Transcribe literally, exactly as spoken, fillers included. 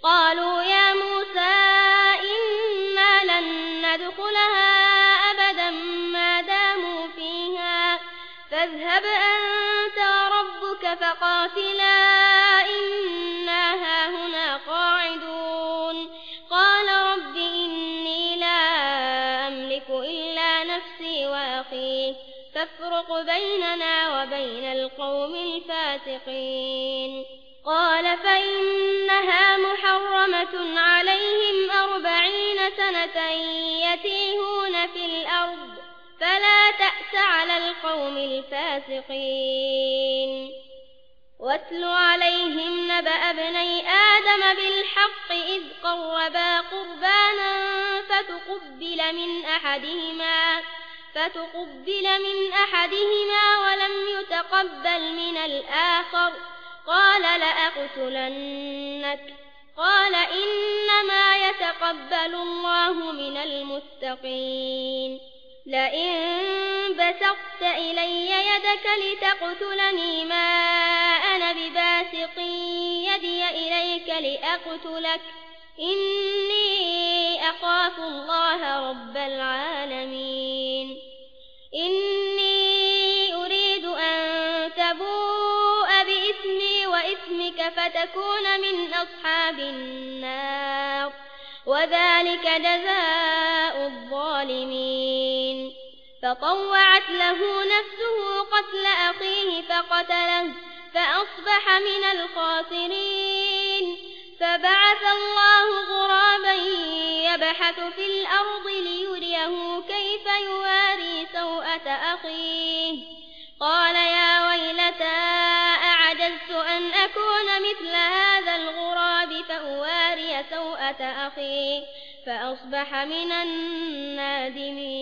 قالوا يا موسى إنا لن ندخلها أبدا ما داموا فيها فاذهب أنت وربك فقاتلا إنا هاهنا قاعدون قال رب إني لا أملك إلا نفسي وأخي فافرق بيننا وبين القوم الفاسقين قال فإنها محرمة عليهم أربعين سنة يتيهون في الأرض فلا تأس على القوم الفاسقين واتل عليهم نبأ ابني آدم بالحق إذ قربا قربانا فتقبل من أحدهما فتقبل من أحدهما ولم يتقبل من الآخر قال لأقتلنك قال إنما يتقبل الله من المتقين لئن بسطت إلي يدك لتقتلني ما أنا بباسط يدي إليك لأقتلك إني أخاف الله رب العالمين إني أريد أن تبوء بإثمي وإثمك فتكون من أصحاب النار وذلك جزاء الظالمين فطوعت له نفسه قتل أخيه فقتله فأصبح من الخاسرين فبعث الله غرابا يبحث في الأرض ليريه كيف يواري سوءة أخيه قال يا ويلتى أعجزت أن أكون مثل هذا الغراب فأواري سوءة أخي فأصبح من النادمين